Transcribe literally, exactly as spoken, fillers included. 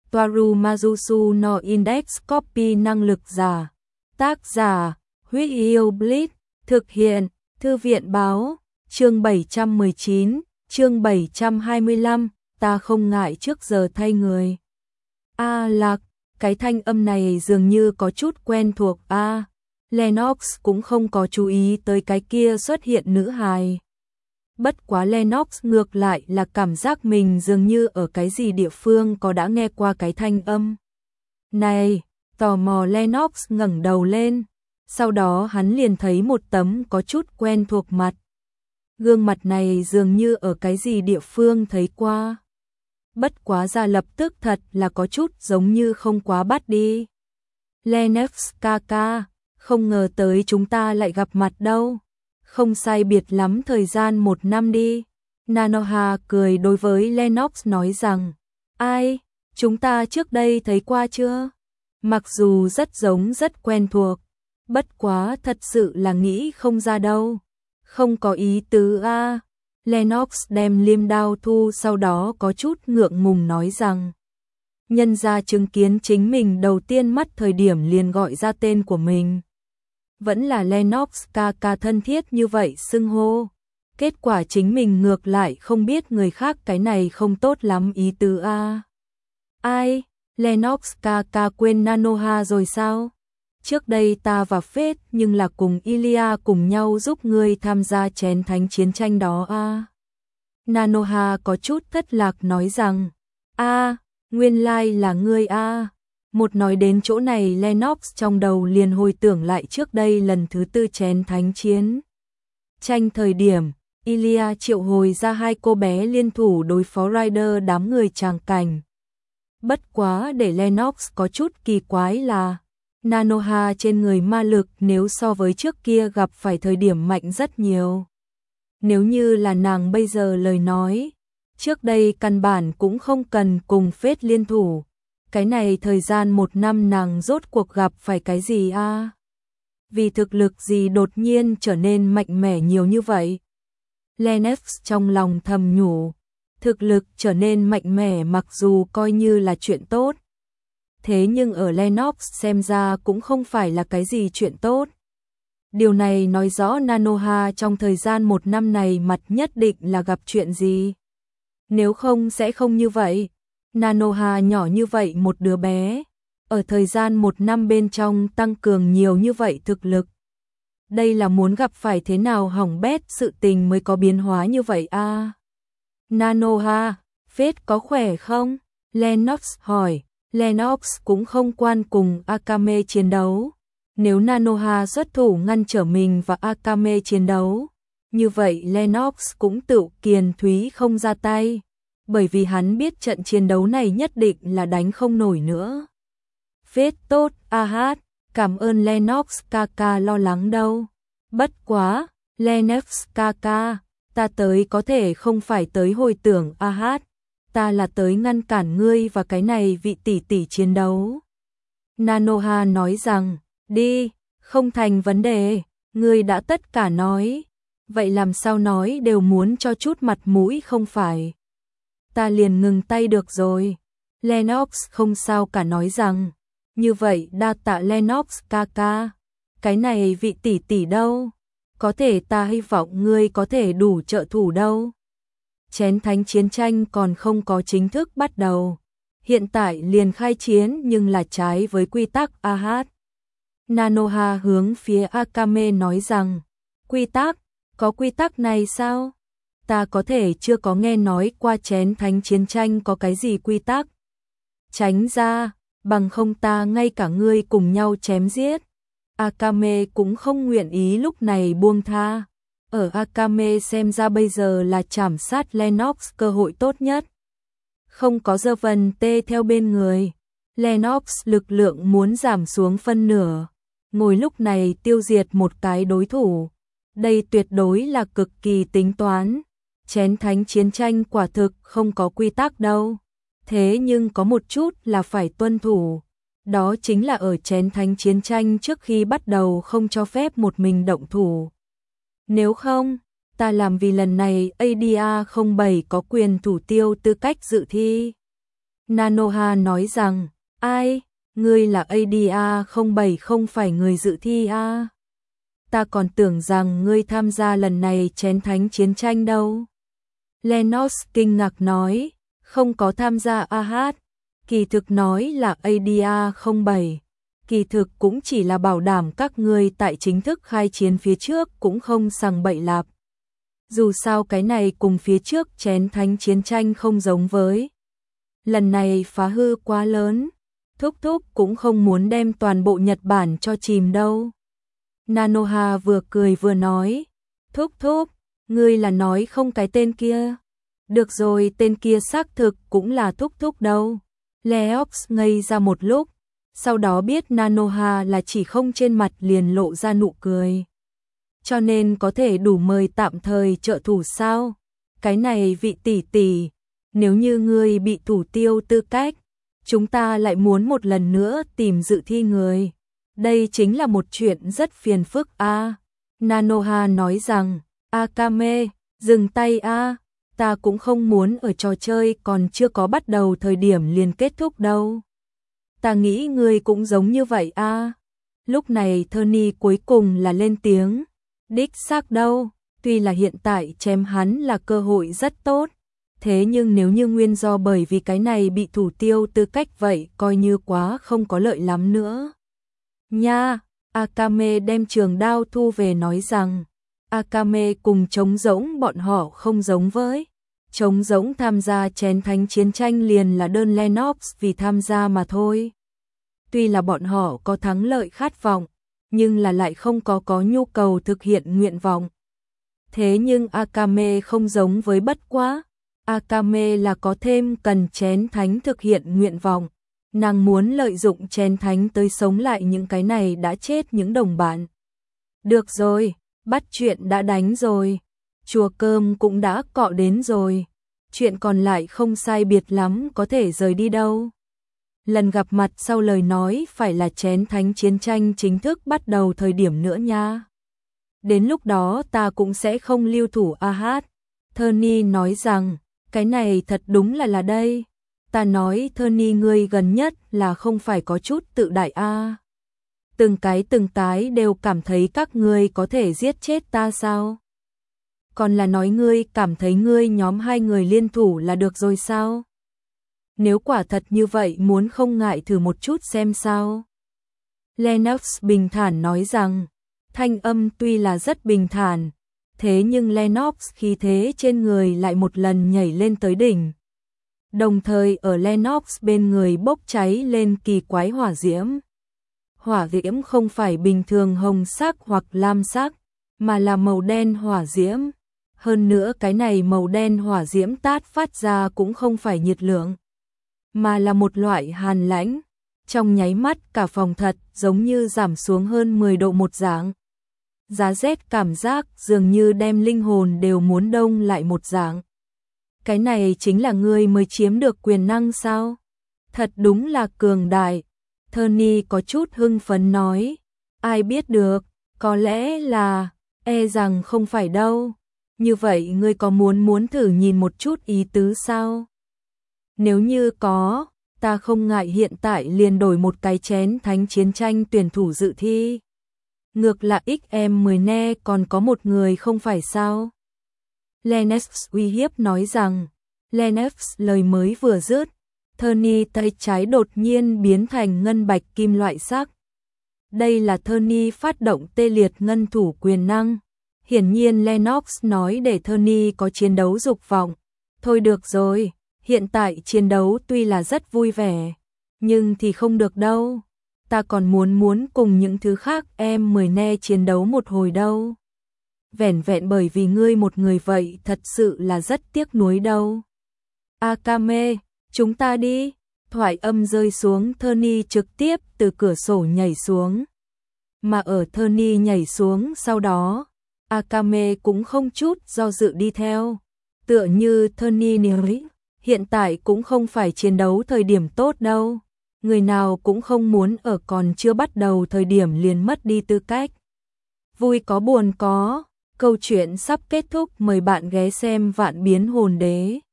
Toaru Majusu no Index Copy năng lực giả. Tác giả, Huyết Yêu Blitz, thực hiện, Thư viện báo, chương bảy trăm mười chín, chương bảy trăm hai mươi lăm, ta không ngại trước giờ thay người. A Lạc, cái thanh âm này dường như có chút quen thuộc a. À, Lennox cũng không có chú ý tới cái kia xuất hiện nữ hài. Bất quá Lennox ngược lại là cảm giác mình dường như ở cái gì địa phương có đã nghe qua cái thanh âm. Này, tò mò Lennox ngẩng đầu lên, sau đó hắn liền thấy một tấm có chút quen thuộc mặt. Gương mặt này dường như ở cái gì địa phương thấy qua. Bất quá ra lập tức thật là có chút giống như không quá bắt đi. Lennox ca ca, không ngờ tới chúng ta lại gặp mặt đâu. Không sai biệt lắm thời gian một năm đi. Nanoha cười đối với Lennox nói rằng, ai, chúng ta trước đây thấy qua chưa? Mặc dù rất giống rất quen thuộc, bất quá thật sự là nghĩ không ra đâu. Không có ý tứ a. À. Lennox đem liêm đao thu, sau đó có chút ngượng ngùng nói rằng, nhân ra chứng kiến chính mình đầu tiên mắt thời điểm liền gọi ra tên của mình. Vẫn là Lennox ca ca thân thiết như vậy xưng hô. Kết quả chính mình ngược lại không biết người khác, cái này không tốt lắm ý tứ a. À. Ai, Lennox ca ca quên Nanoha rồi sao? Trước đây ta và Phết nhưng là cùng Ilia cùng nhau giúp ngươi tham gia chén thánh chiến tranh đó a. À. Nanoha có chút thất lạc nói rằng, a, à, nguyên lai like là ngươi a. À. Một nói đến chỗ này Lennox trong đầu liền hồi tưởng lại trước đây lần thứ tư chén thánh chiến tranh thời điểm, Ilia triệu hồi ra hai cô bé liên thủ đối phó Rider đám người tràng cảnh. Bất quá để Lennox có chút kỳ quái là, Nanoha trên người ma lực nếu so với trước kia gặp phải thời điểm mạnh rất nhiều. Nếu như là nàng bây giờ lời nói, trước đây căn bản cũng không cần cùng Phết liên thủ. Cái này thời gian một năm nàng rốt cuộc gặp phải cái gì a? À? Vì thực lực gì đột nhiên trở nên mạnh mẽ nhiều như vậy? Lennox trong lòng thầm nhủ, thực lực trở nên mạnh mẽ mặc dù coi như là chuyện tốt. Thế nhưng ở Lennox xem ra cũng không phải là cái gì chuyện tốt. Điều này nói rõ Nanoha trong thời gian một năm này mặt nhất định là gặp chuyện gì. Nếu không sẽ không như vậy. Nanoha nhỏ như vậy một đứa bé, ở thời gian một năm bên trong tăng cường nhiều như vậy thực lực. Đây là muốn gặp phải thế nào hỏng bét sự tình mới có biến hóa như vậy a. À? Nanoha, Phết có khỏe không? Lennox hỏi. Lennox cũng không quan cùng Akame chiến đấu. Nếu Nanoha xuất thủ ngăn trở mình và Akame chiến đấu, như vậy Lennox cũng tự kiền thúy không ra tay. Bởi vì hắn biết trận chiến đấu này nhất định là đánh không nổi nữa. Phết tốt, a hát, cảm ơn Lennox ca ca lo lắng đâu. Bất quá, Lennox ca ca, ta tới có thể không phải tới hồi tưởng a hát, ta là tới ngăn cản ngươi và cái này vị tỷ tỷ chiến đấu. Nanoha nói rằng, đi, không thành vấn đề, ngươi đã tất cả nói. Vậy làm sao nói đều muốn cho chút mặt mũi không phải. Ta liền ngừng tay được rồi. Lennox không sao cả nói rằng, như vậy đa tạ Lennox ca ca. Cái này vị tỷ tỷ đâu? Có thể ta hy vọng ngươi có thể đủ trợ thủ đâu. Chén thánh chiến tranh còn không có chính thức bắt đầu. Hiện tại liền khai chiến nhưng là trái với quy tắc a hát. Nanoha hướng phía Akame nói rằng, quy tắc? Có quy tắc này sao? Ta có thể chưa có nghe nói qua chén thánh chiến tranh có cái gì quy tắc. Tránh ra, bằng không ta ngay cả ngươi cùng nhau chém giết. Akame cũng không nguyện ý lúc này buông tha. Ở Akame xem ra bây giờ là trảm sát Lennox cơ hội tốt nhất. Không có dơ vần tê theo bên người. Lennox lực lượng muốn giảm xuống phân nửa. Ngồi lúc này tiêu diệt một cái đối thủ. Đây tuyệt đối là cực kỳ tính toán. Chén thánh chiến tranh quả thực không có quy tắc đâu. Thế nhưng có một chút là phải tuân thủ. Đó chính là ở chén thánh chiến tranh trước khi bắt đầu không cho phép một mình động thủ. Nếu không, ta làm vì lần này a đê a không bảy có quyền thủ tiêu tư cách dự thi. Nanoha nói rằng, ai, ngươi là a đê a không bảy không phải người dự thi à? Ta còn tưởng rằng ngươi tham gia lần này chén thánh chiến tranh đâu. Lennox kinh ngạc nói, không có tham gia a hát, kỳ thực nói là a đê a không bảy, kỳ thực cũng chỉ là bảo đảm các ngươi tại chính thức khai chiến phía trước cũng không sằng bậy lạp. Dù sao cái này cùng phía trước chén thánh chiến tranh không giống với. Lần này phá hư quá lớn, Thúc Thúc cũng không muốn đem toàn bộ Nhật Bản cho chìm đâu. Nanoha vừa cười vừa nói, Thúc Thúc, ngươi là nói không cái tên kia. Được rồi, tên kia xác thực cũng là Thúc Thúc đâu. Leox ngây ra một lúc, sau đó biết Nanoha là chỉ không trên mặt liền lộ ra nụ cười. Cho nên có thể đủ mời tạm thời trợ thủ sao? Cái này vị tỷ tỷ, nếu như ngươi bị thủ tiêu tư cách, chúng ta lại muốn một lần nữa tìm dự thi người. Đây chính là một chuyện rất phiền phức a. À. Nanoha nói rằng, Akame, dừng tay a, à. Ta cũng không muốn ở trò chơi còn chưa có bắt đầu thời điểm liền kết thúc đâu. Ta nghĩ ngươi cũng giống như vậy a. À. Lúc này Tony cuối cùng là lên tiếng, đích xác đâu, tuy là hiện tại chém hắn là cơ hội rất tốt, thế nhưng nếu như nguyên do bởi vì cái này bị thủ tiêu tư cách vậy coi như quá không có lợi lắm nữa. Nha, Akame đem trường đao thu về nói rằng, Akame cùng trống rỗng bọn họ không giống với. Trống rỗng tham gia chén thánh chiến tranh liền là đơn Lennox vì tham gia mà thôi. Tuy là bọn họ có thắng lợi khát vọng, nhưng là lại không có có nhu cầu thực hiện nguyện vọng. Thế nhưng Akame không giống với bất quá. Akame là có thêm cần chén thánh thực hiện nguyện vọng. Nàng muốn lợi dụng chén thánh tới sống lại những cái này đã chết những đồng bạn. Được rồi, bắt chuyện đã đánh rồi. Chùa cơm cũng đã cọ đến rồi. Chuyện còn lại không sai biệt lắm có thể rời đi đâu. Lần gặp mặt sau lời nói phải là chén thánh chiến tranh chính thức bắt đầu thời điểm nữa nha. Đến lúc đó ta cũng sẽ không lưu thủ a hát. Tony nói rằng, cái này thật đúng là là đây. Ta nói Tony ngươi gần nhất là không phải có chút tự đại a. À. Từng cái từng cái đều cảm thấy các ngươi có thể giết chết ta sao? Còn là nói ngươi cảm thấy ngươi nhóm hai người liên thủ là được rồi sao? Nếu quả thật như vậy muốn không ngại thử một chút xem sao? Lennox bình thản nói rằng, thanh âm tuy là rất bình thản, thế nhưng Lennox khí thế trên người lại một lần nhảy lên tới đỉnh. Đồng thời ở Lennox bên người bốc cháy lên kỳ quái hỏa diễm. Hỏa diễm không phải bình thường hồng sắc hoặc lam sắc, mà là màu đen hỏa diễm. Hơn nữa cái này màu đen hỏa diễm tát phát ra cũng không phải nhiệt lượng, mà là một loại hàn lãnh. Trong nháy mắt cả phòng thật giống như giảm xuống hơn mười độ một dạng. Giá rét cảm giác dường như đem linh hồn đều muốn đông lại một dạng. Cái này chính là ngươi mới chiếm được quyền năng sao? Thật đúng là cường đại. Tony có chút hưng phấn nói. Ai biết được, có lẽ là, e rằng không phải đâu. Như vậy ngươi có muốn muốn thử nhìn một chút ý tứ sao? Nếu như có, ta không ngại hiện tại liền đổi một cái chén thánh chiến tranh tuyển thủ dự thi. Ngược lại ích em mười ne còn có một người không phải sao? Lennox uy hiếp nói rằng, Lennox lời mới vừa dứt, Tony tay trái đột nhiên biến thành ngân bạch kim loại sắc. Đây là Tony phát động tê liệt ngân thủ quyền năng. Hiển nhiên Lennox nói để Tony có chiến đấu dục vọng. Thôi được rồi, hiện tại chiến đấu tuy là rất vui vẻ, nhưng thì không được đâu. Ta còn muốn muốn cùng những thứ khác em mười ne chiến đấu một hồi đâu. Vẻn vẹn bởi vì ngươi một người vậy thật sự là rất tiếc nuối đâu. Akame, chúng ta đi. Thoại âm rơi xuống, Tony trực tiếp từ cửa sổ nhảy xuống. Mà ở Tony nhảy xuống sau đó, Akame cũng không chút do dự đi theo. Tựa như Tony nói, hiện tại cũng không phải chiến đấu thời điểm tốt đâu. Người nào cũng không muốn ở còn chưa bắt đầu thời điểm liền mất đi tư cách. Vui có buồn có, câu chuyện sắp kết thúc, mời bạn ghé xem Vạn Biến Hồn Đế.